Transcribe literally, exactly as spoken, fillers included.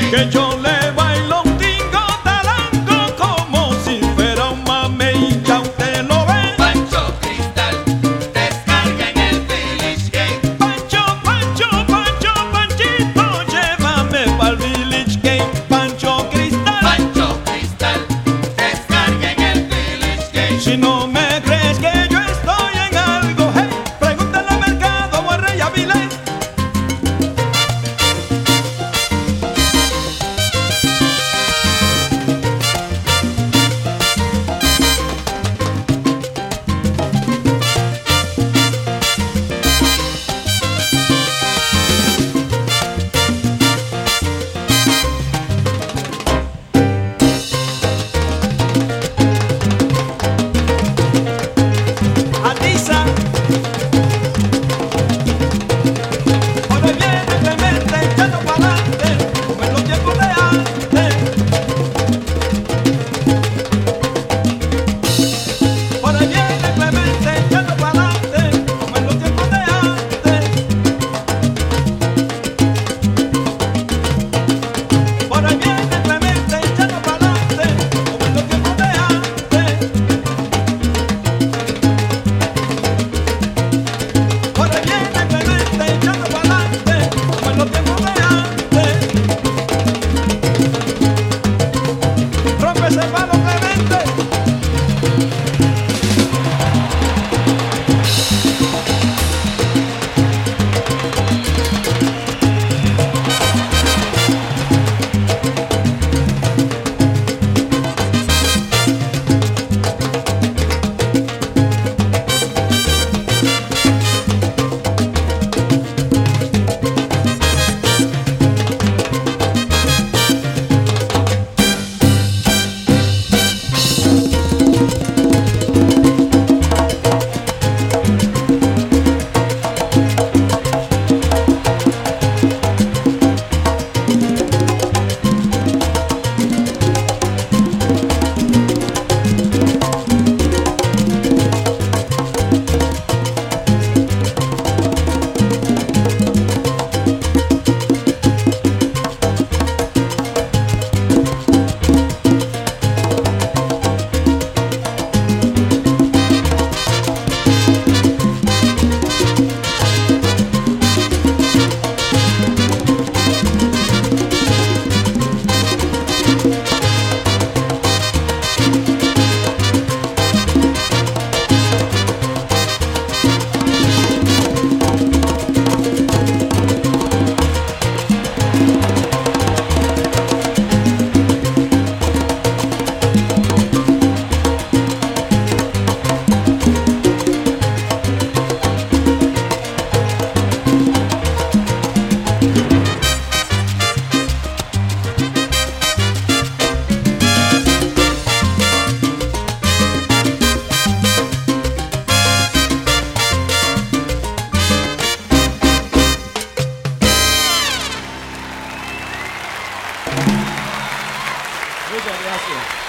que yo le bailo un tingo tarango como si fuera un mamey, ya usted lo ve. Pancho Cristal, descarga en el Village Gate. Pancho, Pancho, Pancho, Panchito, llévame pa'l Village Gate. Pancho Cristal, Pancho Cristal, descarga en el Village Gate. si no me crees que yo estoy en algo, hey, pregúntale al Mercado o a Rey Avilés. Atiza, por ahí viene Clemente echando pa'lante, como en los tiempos de antes. Por ahí viene Clemente echando pa'lante, como en los tiempos de antes. Por ahí viene Clemente echando pa'lante, como en los tiempos de antes. Por ahí viene Clemente echando pa'lante, como en los tiempos de antes. Rompe ese palo, Clemente. Muchas gracias.